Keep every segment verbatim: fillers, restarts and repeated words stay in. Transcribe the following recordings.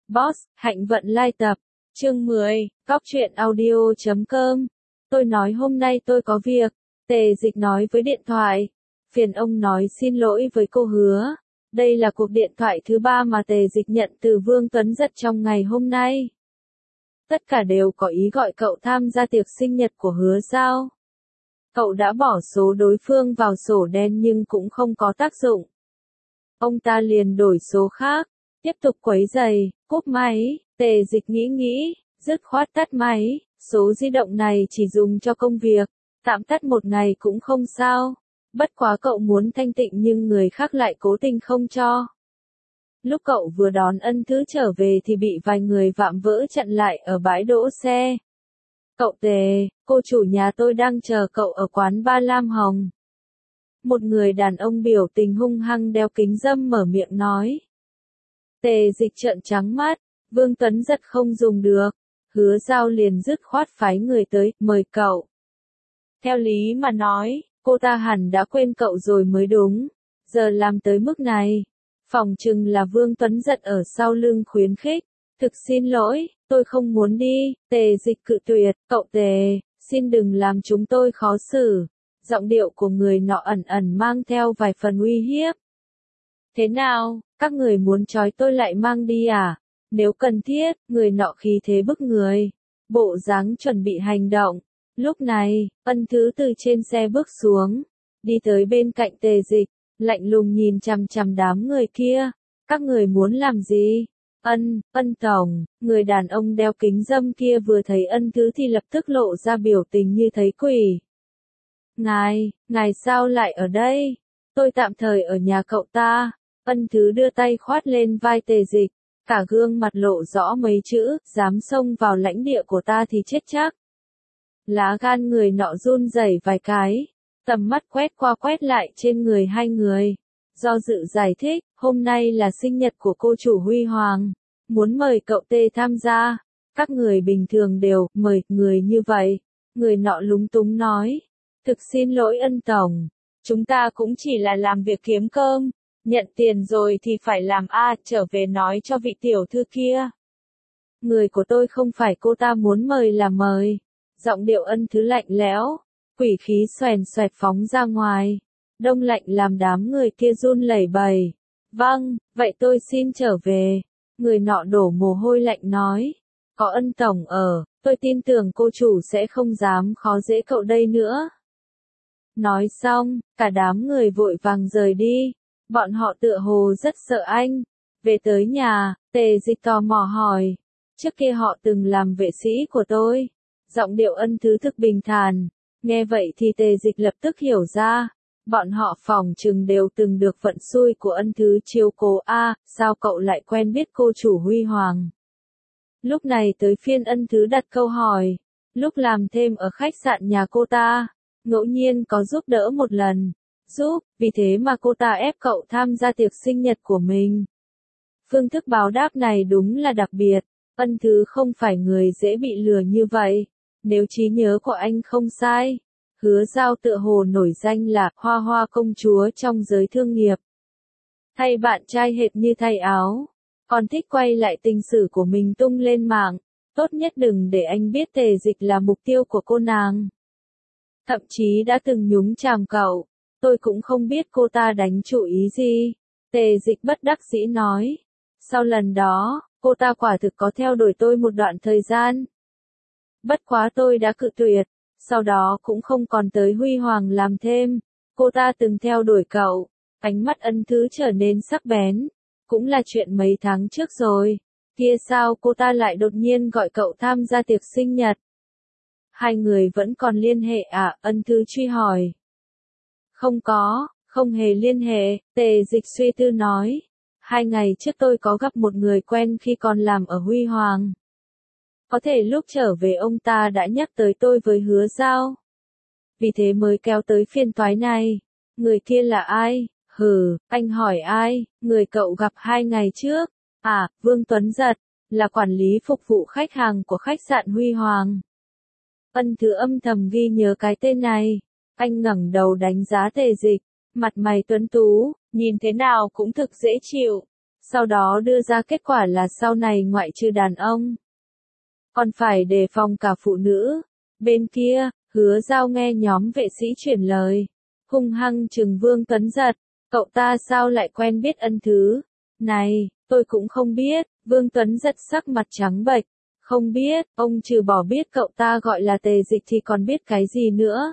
Boss, Hạnh Vận Lai tập, chương mười, Cóc truyện audio chấm com. Tôi nói hôm nay tôi có việc, Tề Dịch nói với điện thoại. Phiền ông nói xin lỗi với cô Hứa. Đây là cuộc điện thoại thứ ba mà Tề Dịch nhận từ Vương Tuấn Giật trong ngày hôm nay. Tất cả đều có ý gọi cậu tham gia tiệc sinh nhật của Hứa sao. Cậu đã bỏ số đối phương vào sổ đen nhưng cũng không có tác dụng. Ông ta liền đổi số khác, tiếp tục quấy rầy, cúp máy. Tề Dịch nghĩ nghĩ, dứt khoát tắt máy. Số di động này chỉ dùng cho công việc, tạm tắt một ngày cũng không sao. Bất quá cậu muốn thanh tịnh nhưng người khác lại cố tình không cho. Lúc cậu vừa đón Ân Thứ trở về thì bị vài người vạm vỡ chặn lại ở bãi đỗ xe. Cậu Tề, cô chủ nhà tôi đang chờ cậu ở quán Ba Lam Hồng. Một người đàn ông biểu tình hung hăng đeo kính râm mở miệng nói. Tề Dịch trợn trắng mắt, Vương Tuấn Giật không dùng được. Hứa Giao liền dứt khoát phái người tới, mời cậu. Theo lý mà nói, cô ta hẳn đã quên cậu rồi mới đúng. Giờ làm tới mức này, phòng chừng là Vương Tuấn Giật ở sau lưng khuyến khích. Thực xin lỗi, tôi không muốn đi. Tề Dịch cự tuyệt, cậu Tề, xin đừng làm chúng tôi khó xử. Giọng điệu của người nọ ẩn ẩn mang theo vài phần uy hiếp. Thế nào, các người muốn trói tôi lại mang đi à? Nếu cần thiết, người nọ khí thế bức người. Bộ dáng chuẩn bị hành động. Lúc này, Ân Thứ từ trên xe bước xuống. Đi tới bên cạnh Tề Dịch, lạnh lùng nhìn chằm chằm đám người kia. Các người muốn làm gì? Ân, Ân Tổng, người đàn ông đeo kính râm kia vừa thấy Ân Thứ thì lập tức lộ ra biểu tình như thấy quỷ. Ngài, ngài sao lại ở đây? Tôi tạm thời ở nhà cậu ta. Ân Thứ đưa tay khoát lên vai Tề Dịch, cả gương mặt lộ rõ mấy chữ, dám xông vào lãnh địa của ta thì chết chắc. Lá gan người nọ run rẩy vài cái, tầm mắt quét qua quét lại trên người hai người. Do dự giải thích, hôm nay là sinh nhật của cô chủ Huy Hoàng, muốn mời cậu Tề tham gia. Các người bình thường đều mời người như vậy. Người nọ lúng túng nói. Thực xin lỗi Ân Tổng, chúng ta cũng chỉ là làm việc kiếm cơm, nhận tiền rồi thì phải làm a, trở về nói cho vị tiểu thư kia. Người của tôi không phải cô ta muốn mời là mời. Giọng điệu Ân Thứ lạnh lẽo, quỷ khí xoèn xoẹt phóng ra ngoài, đông lạnh làm đám người kia run lẩy bẩy. Vâng, vậy tôi xin trở về. Người nọ đổ mồ hôi lạnh nói, có Ân Tổng ở, tôi tin tưởng cô chủ sẽ không dám khó dễ cậu đây nữa. Nói xong, cả đám người vội vàng rời đi. Bọn họ tựa hồ rất sợ anh. Về tới nhà, Tề Dịch tò mò hỏi. Trước kia họ từng làm vệ sĩ của tôi. Giọng điệu Ân Thứ thực bình thản. Nghe vậy thì Tề Dịch lập tức hiểu ra. Bọn họ phỏng chừng đều từng được vận xui của Ân Thứ chiếu cố a, sao cậu lại quen biết cô chủ Huy Hoàng? Lúc này tới phiên Ân Thứ đặt câu hỏi. Lúc làm thêm ở khách sạn nhà cô ta, ngẫu nhiên có giúp đỡ một lần. Giúp, vì thế mà cô ta ép cậu tham gia tiệc sinh nhật của mình. Phương thức báo đáp này đúng là đặc biệt. Ân Thứ không phải người dễ bị lừa như vậy. Nếu trí nhớ của anh không sai, Hứa Giao tựa hồ nổi danh là hoa hoa công chúa trong giới thương nghiệp. Thay bạn trai hệt như thay áo, còn thích quay lại tình sử của mình tung lên mạng. Tốt nhất đừng để anh biết Tề Dịch là mục tiêu của cô nàng. Thậm chí đã từng nhúng chàm cậu. Tôi cũng không biết cô ta đánh chủ ý gì. Tề Dịch bất đắc dĩ nói. Sau lần đó, cô ta quả thực có theo đuổi tôi một đoạn thời gian. Bất quá tôi đã cự tuyệt. Sau đó cũng không còn tới Huy Hoàng làm thêm. Cô ta từng theo đuổi cậu. Ánh mắt Ân Thứ trở nên sắc bén. Cũng là chuyện mấy tháng trước rồi. Kia sao cô ta lại đột nhiên gọi cậu tham gia tiệc sinh nhật? Hai người vẫn còn liên hệ à? Ân Thứ truy hỏi. Không có, không hề liên hệ. Tề Dịch suy tư nói. Hai ngày trước tôi có gặp một người quen khi còn làm ở Huy Hoàng. Có thể lúc trở về ông ta đã nhắc tới tôi với Hứa Giao. Vì thế mới kéo tới phiên toái này. Người kia là ai? Hừ, anh hỏi ai? Người cậu gặp hai ngày trước. À, Vương Tuấn Giật, là quản lý phục vụ khách hàng của khách sạn Huy Hoàng. Ân Thứ âm thầm ghi nhớ cái tên này. Anh ngẩng đầu đánh giá Tề Dịch, mặt mày tuấn tú, nhìn thế nào cũng thực dễ chịu. Sau đó đưa ra kết quả là sau này ngoại trừ đàn ông, còn phải đề phòng cả phụ nữ. Bên kia, Hứa Giao nghe nhóm vệ sĩ chuyển lời, hung hăng trừng Vương Tuấn Giật, cậu ta sao lại quen biết Ân Thứ? Này, tôi cũng không biết. Vương Tuấn Giật sắc mặt trắng bệch, không biết, ông trừ bỏ biết cậu ta gọi là Tề Dịch thì còn biết cái gì nữa.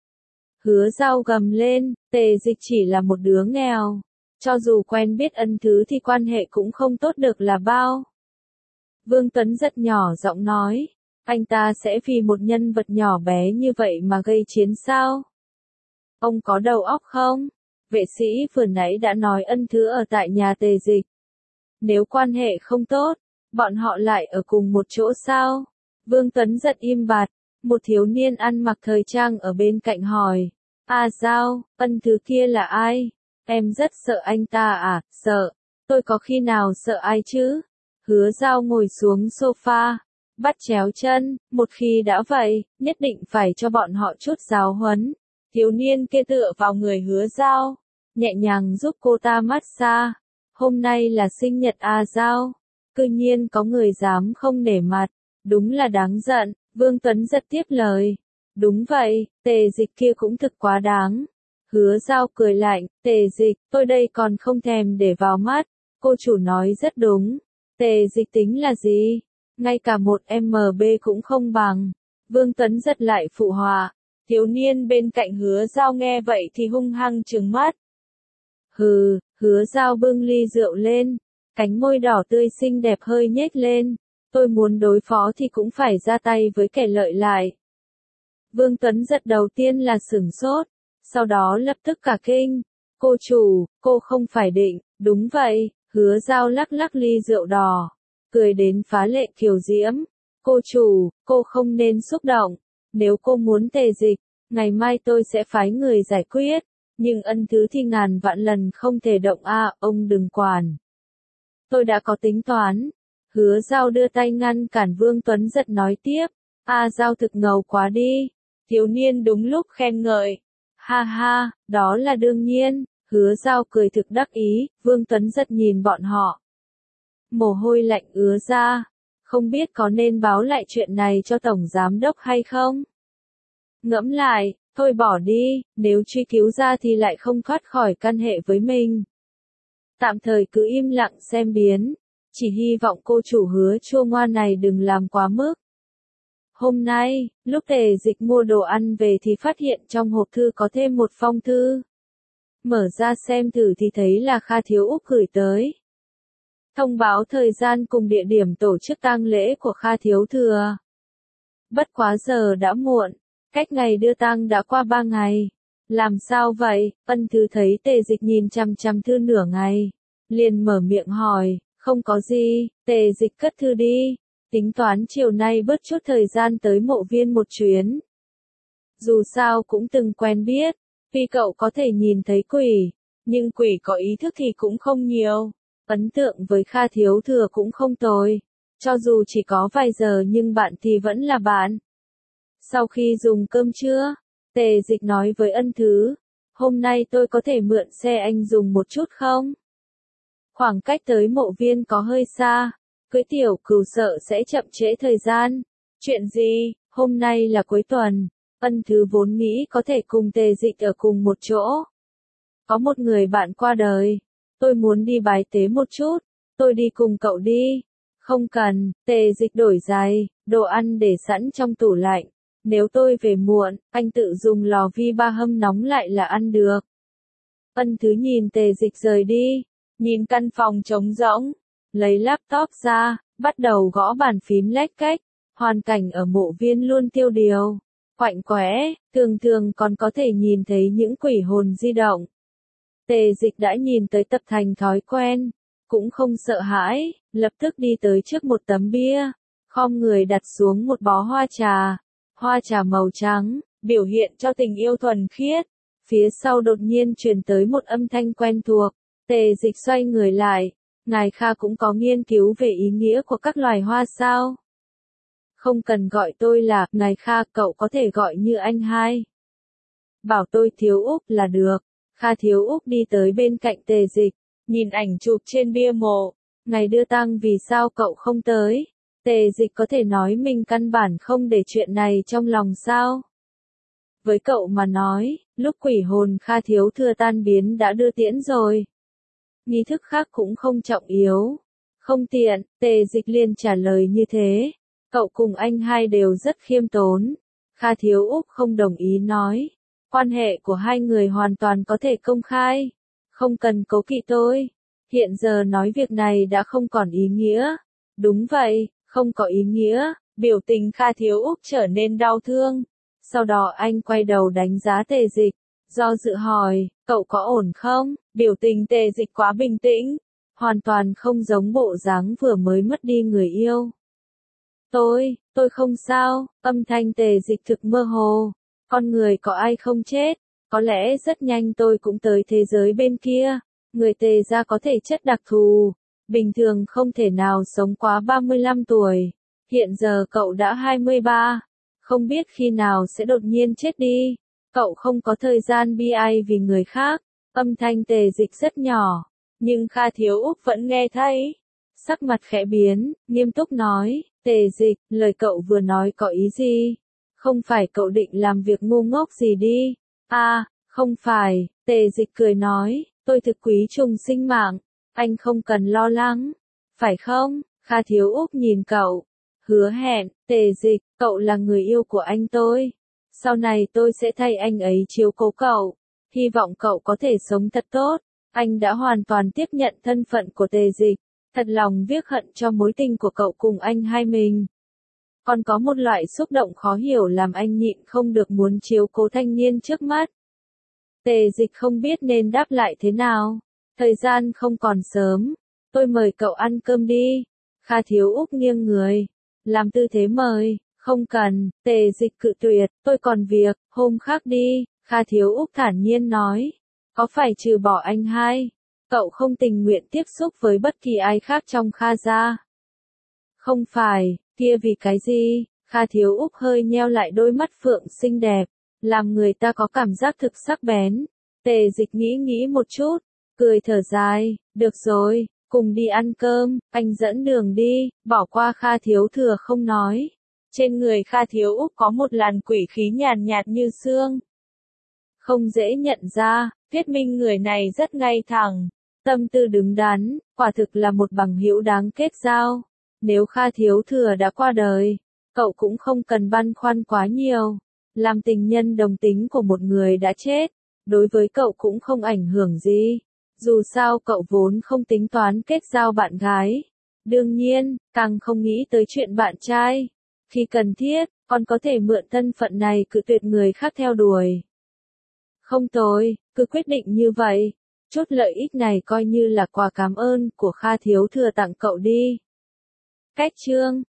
Hứa Giao gầm lên, Tề Dịch chỉ là một đứa nghèo, cho dù quen biết Ân Thứ thì quan hệ cũng không tốt được là bao. Vương Tuấn Giật nhỏ giọng nói, anh ta sẽ vì một nhân vật nhỏ bé như vậy mà gây chiến sao? Ông có đầu óc không? Vệ sĩ vừa nãy đã nói Ân Thứ ở tại nhà Tề Dịch. Nếu quan hệ không tốt, bọn họ lại ở cùng một chỗ sao? Vương Tuấn Giật im bặt, một thiếu niên ăn mặc thời trang ở bên cạnh hỏi, A Giao, Ân Thứ kia là ai? Em rất sợ anh ta à? Sợ? Tôi có khi nào sợ ai chứ? Hứa Giao ngồi xuống sofa, bắt chéo chân, một khi đã vậy, nhất định phải cho bọn họ chút giáo huấn. Thiếu niên kia tựa vào người Hứa Giao, nhẹ nhàng giúp cô ta massage. Hôm nay là sinh nhật A Giao, cư nhiên có người dám không nể mặt, đúng là đáng giận. Vương Tuấn Giật tiếp lời, đúng vậy, Tề Dịch kia cũng thực quá đáng. Hứa Giao cười lạnh, Tề Dịch, tôi đây còn không thèm để vào mắt, cô chủ nói rất đúng. Tề Dịch tính là gì? Ngay cả một em bê cũng không bằng. Vương Tuấn Giật lại phụ họa. Thiếu niên bên cạnh Hứa Giao nghe vậy thì hung hăng trừng mắt. Hừ, Hứa Giao bưng ly rượu lên, cánh môi đỏ tươi xinh đẹp hơi nhếch lên. Tôi muốn đối phó thì cũng phải ra tay với kẻ lợi lại. Vương Tuấn Giật đầu tiên là sửng sốt, sau đó lập tức cả kinh. Cô chủ, cô không phải định, đúng vậy. Hứa Giao lắc lắc ly rượu đỏ, cười đến phá lệ kiều diễm. Cô chủ, cô không nên xúc động. Nếu cô muốn Tề Dịch, ngày mai tôi sẽ phái người giải quyết. Nhưng Ân Thứ thì ngàn vạn lần không thể động a, à, ông đừng quản. Tôi đã có tính toán. Hứa Giao đưa tay ngăn cản Vương Tuấn Giật nói tiếp. A à, Giao thực ngầu quá đi. Thiếu niên đúng lúc khen ngợi. Ha ha, đó là đương nhiên. Hứa Giao cười thực đắc ý. Vương Tuấn Giật nhìn bọn họ, mồ hôi lạnh ứa ra. Không biết có nên báo lại chuyện này cho Tổng Giám Đốc hay không? Ngẫm lại, thôi bỏ đi, nếu truy cứu ra thì lại không thoát khỏi căn hệ với mình. Tạm thời cứ im lặng xem biến, chỉ hy vọng cô chủ Hứa chua ngoan này đừng làm quá mức. Hôm nay, lúc Tề Dịch mua đồ ăn về thì phát hiện trong hộp thư có thêm một phong thư. Mở ra xem thử thì thấy là Kha Thiếu Úc gửi tới. Thông báo thời gian cùng địa điểm tổ chức tang lễ của Kha Thiếu Thừa. Bất quá giờ đã muộn, cách ngày đưa tang đã qua ba ngày. Làm sao vậy? Ân Thứ thấy Tề Dịch nhìn chằm chằm thư nửa ngày, liền mở miệng hỏi, không có gì. Tề Dịch cất thư đi, tính toán chiều nay bớt chút thời gian tới mộ viên một chuyến. Dù sao cũng từng quen biết, tuy cậu có thể nhìn thấy quỷ, nhưng quỷ có ý thức thì cũng không nhiều. Ấn tượng với Kha Thiếu Thừa cũng không tồi, cho dù chỉ có vài giờ nhưng bạn thì vẫn là bạn. Sau khi dùng cơm trưa, Tề Dịch nói với Ân Thứ, hôm nay tôi có thể mượn xe anh dùng một chút không? Khoảng cách tới mộ viên có hơi xa, cưỡi tiểu cừu sợ sẽ chậm trễ thời gian. Chuyện gì? Hôm nay là cuối tuần. Ân Thứ vốn nghĩ có thể cùng Tề Dịch ở cùng một chỗ. Có một người bạn qua đời, tôi muốn đi bái tế một chút, tôi đi cùng cậu đi. Không cần. Tề Dịch đổi giày, đồ ăn để sẵn trong tủ lạnh. Nếu tôi về muộn, anh tự dùng lò vi ba hâm nóng lại là ăn được. Ân Thứ nhìn Tề Dịch rời đi, nhìn căn phòng trống rỗng, lấy laptop ra, bắt đầu gõ bàn phím lách cách. Hoàn cảnh ở mộ viên luôn tiêu điều, quạnh quẽ, thường thường còn có thể nhìn thấy những quỷ hồn di động. Tề Dịch đã nhìn tới tập thành thói quen, cũng không sợ hãi, lập tức đi tới trước một tấm bia, khom người đặt xuống một bó hoa trà. Hoa trà màu trắng, biểu hiện cho tình yêu thuần khiết. Phía sau đột nhiên truyền tới một âm thanh quen thuộc. Tề Dịch xoay người lại. Ngài Kha cũng có nghiên cứu về ý nghĩa của các loài hoa sao? Không cần gọi tôi là Ngài Kha, cậu có thể gọi như anh hai. Bảo tôi Thiếu Úc là được. Kha Thiếu Úc đi tới bên cạnh Tề Dịch, nhìn ảnh chụp trên bia mộ. Ngày đưa tang vì sao cậu không tới? Tề Dịch có thể nói mình căn bản không để chuyện này trong lòng sao? Với cậu mà nói, lúc quỷ hồn Kha Thiếu Thừa tan biến đã đưa tiễn rồi. Nghi thức khác cũng không trọng yếu. Không tiện, Tề Dịch liền trả lời như thế. Cậu cùng anh hai đều rất khiêm tốn. Kha Thiếu Úc không đồng ý nói. Quan hệ của hai người hoàn toàn có thể công khai. Không cần cố kỵ tôi. Hiện giờ nói việc này đã không còn ý nghĩa. Đúng vậy, không có ý nghĩa. Biểu tình Kha Thiếu Úc trở nên đau thương. Sau đó anh quay đầu đánh giá Tề Dịch. Do dự hỏi, cậu có ổn không? Biểu tình Tề Dịch quá bình tĩnh. Hoàn toàn không giống bộ dáng vừa mới mất đi người yêu. Tôi, tôi không sao, âm thanh Tề Dịch thực mơ hồ. Con người có ai không chết? Có lẽ rất nhanh tôi cũng tới thế giới bên kia. Người Tề gia có thể chất đặc thù. Bình thường không thể nào sống quá ba mươi lăm tuổi. Hiện giờ cậu đã hai mươi ba. Không biết khi nào sẽ đột nhiên chết đi. Cậu không có thời gian bi ai vì người khác. Âm thanh Tề Dịch rất nhỏ. Nhưng Kha Thiếu Úc vẫn nghe thấy. Sắc mặt khẽ biến, nghiêm túc nói. Tề Dịch, lời cậu vừa nói có ý gì? Không phải cậu định làm việc ngu ngốc gì đi. À, không phải, Tề Dịch cười nói. Tôi thực quý trùng sinh mạng. Anh không cần lo lắng. Phải không? Kha Thiếu Úc nhìn cậu. Hứa hẹn, Tề Dịch, cậu là người yêu của anh tôi. Sau này tôi sẽ thay anh ấy chiếu cố cậu. Hy vọng cậu có thể sống thật tốt. Anh đã hoàn toàn tiếp nhận thân phận của Tề Dịch. Thật lòng tiếc hận cho mối tình của cậu cùng anh hai mình. Còn có một loại xúc động khó hiểu làm anh nhịn không được muốn chiếu cố thanh niên trước mắt. Tề Dịch không biết nên đáp lại thế nào. Thời gian không còn sớm. Tôi mời cậu ăn cơm đi. Kha Thiếu Úc nghiêng người. Làm tư thế mời. Không cần. Tề Dịch cự tuyệt. Tôi còn việc. Hôm khác đi. Kha Thiếu Úc thản nhiên nói. Có phải trừ bỏ anh hai? Cậu không tình nguyện tiếp xúc với bất kỳ ai khác trong Kha gia? Không phải. Kia vì cái gì? Kha Thiếu Úc hơi nheo lại đôi mắt phượng xinh đẹp. Làm người ta có cảm giác thực sắc bén. Tề Dịch nghĩ nghĩ một chút. Cười thở dài. Được rồi. Cùng đi ăn cơm. Anh dẫn đường đi. Bỏ qua Kha Thiếu Thừa không nói. Trên người Kha Thiếu Úc có một làn quỷ khí nhàn nhạt như sương. Không dễ nhận ra. Thuyết minh người này rất ngay thẳng. Tâm tư đứng đắn. Quả thực là một bằng hữu đáng kết giao. Nếu Kha Thiếu Thừa đã qua đời, cậu cũng không cần băn khoăn quá nhiều. Làm tình nhân đồng tính của một người đã chết, đối với cậu cũng không ảnh hưởng gì. Dù sao cậu vốn không tính toán kết giao bạn gái. Đương nhiên, càng không nghĩ tới chuyện bạn trai. Khi cần thiết, còn có thể mượn thân phận này cự tuyệt người khác theo đuổi. Không tồi, cứ quyết định như vậy. Chút lợi ích này coi như là quà cảm ơn của Kha Thiếu Thừa tặng cậu đi. Cách chương